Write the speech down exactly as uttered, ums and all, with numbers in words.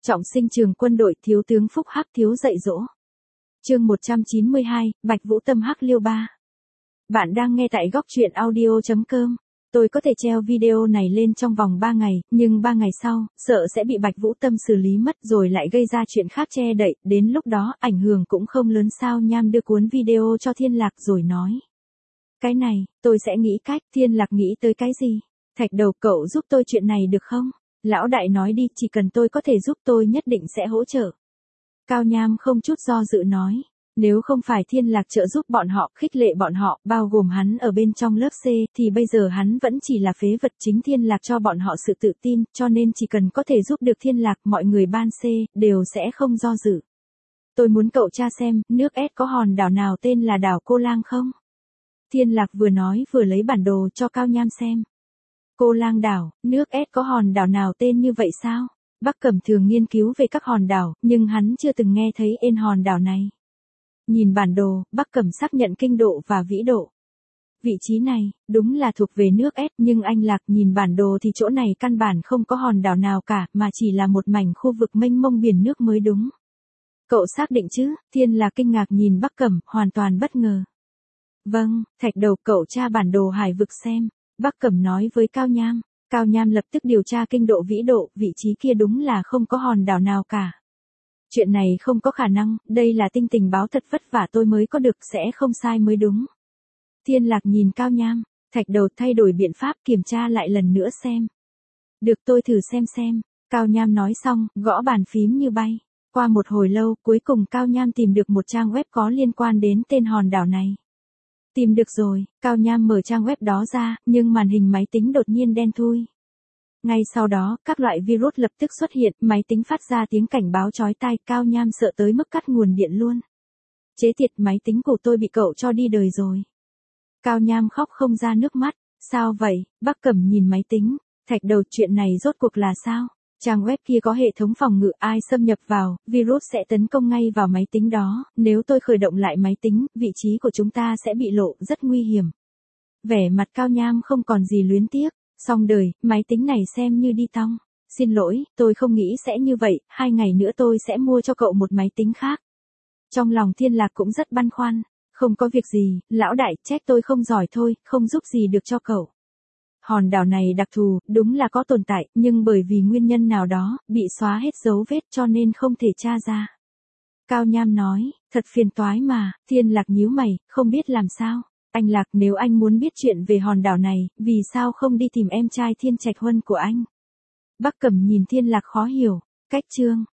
Trọng sinh trường quân đội, thiếu tướng Phúc Hắc thiếu dạy dỗ. Chương một trăm chín mươi hai, Bạch Vũ Tâm Hắc Liêu ba. Bạn đang nghe tại góc truyện audio chấm com. Tôi có thể treo video này lên trong vòng ba ngày, nhưng ba ngày sau, sợ sẽ bị Bạch Vũ Tâm xử lý mất rồi lại gây ra chuyện khác che đậy, đến lúc đó ảnh hưởng cũng không lớn sao. Nham đưa cuốn video cho Thiên Lạc rồi nói. Cái này, tôi sẽ nghĩ cách. Thiên Lạc nghĩ tới cái gì? Thạch Đầu, cậu giúp tôi chuyện này được không? Lão đại nói đi, chỉ cần tôi có thể giúp tôi nhất định sẽ hỗ trợ. Cao Nham không chút do dự nói. Nếu không phải Thiên Lạc trợ giúp bọn họ, khích lệ bọn họ, bao gồm hắn ở bên trong lớp C, thì bây giờ hắn vẫn chỉ là phế vật. Chính Thiên Lạc cho bọn họ sự tự tin, cho nên chỉ cần có thể giúp được Thiên Lạc, mọi người ban C, đều sẽ không do dự. Tôi muốn cậu tra xem, nước S có hòn đảo nào tên là đảo Cô Lang không? Thiên Lạc vừa nói vừa lấy bản đồ cho Cao Nham xem. Cô Lang đảo, nước S có hòn đảo nào tên như vậy sao? Bắc Cẩm thường nghiên cứu về các hòn đảo, nhưng hắn chưa từng nghe thấy tên hòn đảo này. Nhìn bản đồ, Bắc Cẩm xác nhận kinh độ và vĩ độ. Vị trí này, đúng là thuộc về nước S, nhưng anh Lạc nhìn bản đồ thì chỗ này căn bản không có hòn đảo nào cả, mà chỉ là một mảnh khu vực mênh mông biển nước mới đúng. Cậu xác định chứ? Thiên Lạc kinh ngạc nhìn Bắc Cẩm, hoàn toàn bất ngờ. Vâng, Thạch Đầu, cậu tra bản đồ hải vực xem. Bắc Cẩm nói với Cao Nham. Cao Nham lập tức điều tra kinh độ vĩ độ, vị trí kia đúng là không có hòn đảo nào cả. Chuyện này không có khả năng, đây là tinh tình báo thật vất vả tôi mới có được, sẽ không sai mới đúng. Thiên Lạc nhìn Cao Nham. Thạch Đầu thay đổi biện pháp, kiểm tra lại lần nữa xem. Được, tôi thử xem xem. Cao Nham nói xong, gõ bàn phím như bay. Qua một hồi lâu, cuối cùng Cao Nham tìm được một trang web có liên quan đến tên hòn đảo này. Tìm được rồi, Cao Nham mở trang web đó ra, nhưng màn hình máy tính đột nhiên đen thui. Ngay sau đó, các loại virus lập tức xuất hiện, máy tính phát ra tiếng cảnh báo chói tai. Cao Nham sợ tới mức cắt nguồn điện luôn. Chế tiệt, máy tính của tôi bị cậu cho đi đời rồi. Cao Nham khóc không ra nước mắt. Sao vậy? Bắc Cẩm nhìn máy tính. Thạch Đầu, chuyện này rốt cuộc là sao? Trang web kia có hệ thống phòng ngự, ai xâm nhập vào, virus sẽ tấn công ngay vào máy tính đó, nếu tôi khởi động lại máy tính, vị trí của chúng ta sẽ bị lộ, rất nguy hiểm. Vẻ mặt Cao Nham không còn gì luyến tiếc, xong đời, máy tính này xem như đi tong. Xin lỗi, tôi không nghĩ sẽ như vậy, hai ngày nữa tôi sẽ mua cho cậu một máy tính khác. Trong lòng Thiên Lạc cũng rất băn khoăn, không có việc gì, lão đại, trách tôi không giỏi thôi, không giúp gì được cho cậu. Hòn đảo này đặc thù, đúng là có tồn tại, nhưng bởi vì nguyên nhân nào đó, bị xóa hết dấu vết cho nên không thể tra ra. Cao Nham nói, thật phiền toái mà. Thiên Lạc nhíu mày, không biết làm sao. Anh Lạc, nếu anh muốn biết chuyện về hòn đảo này, vì sao không đi tìm em trai Thiên Trạch Huân của anh? Bắc Cẩm nhìn Thiên Lạc khó hiểu. Cách chương,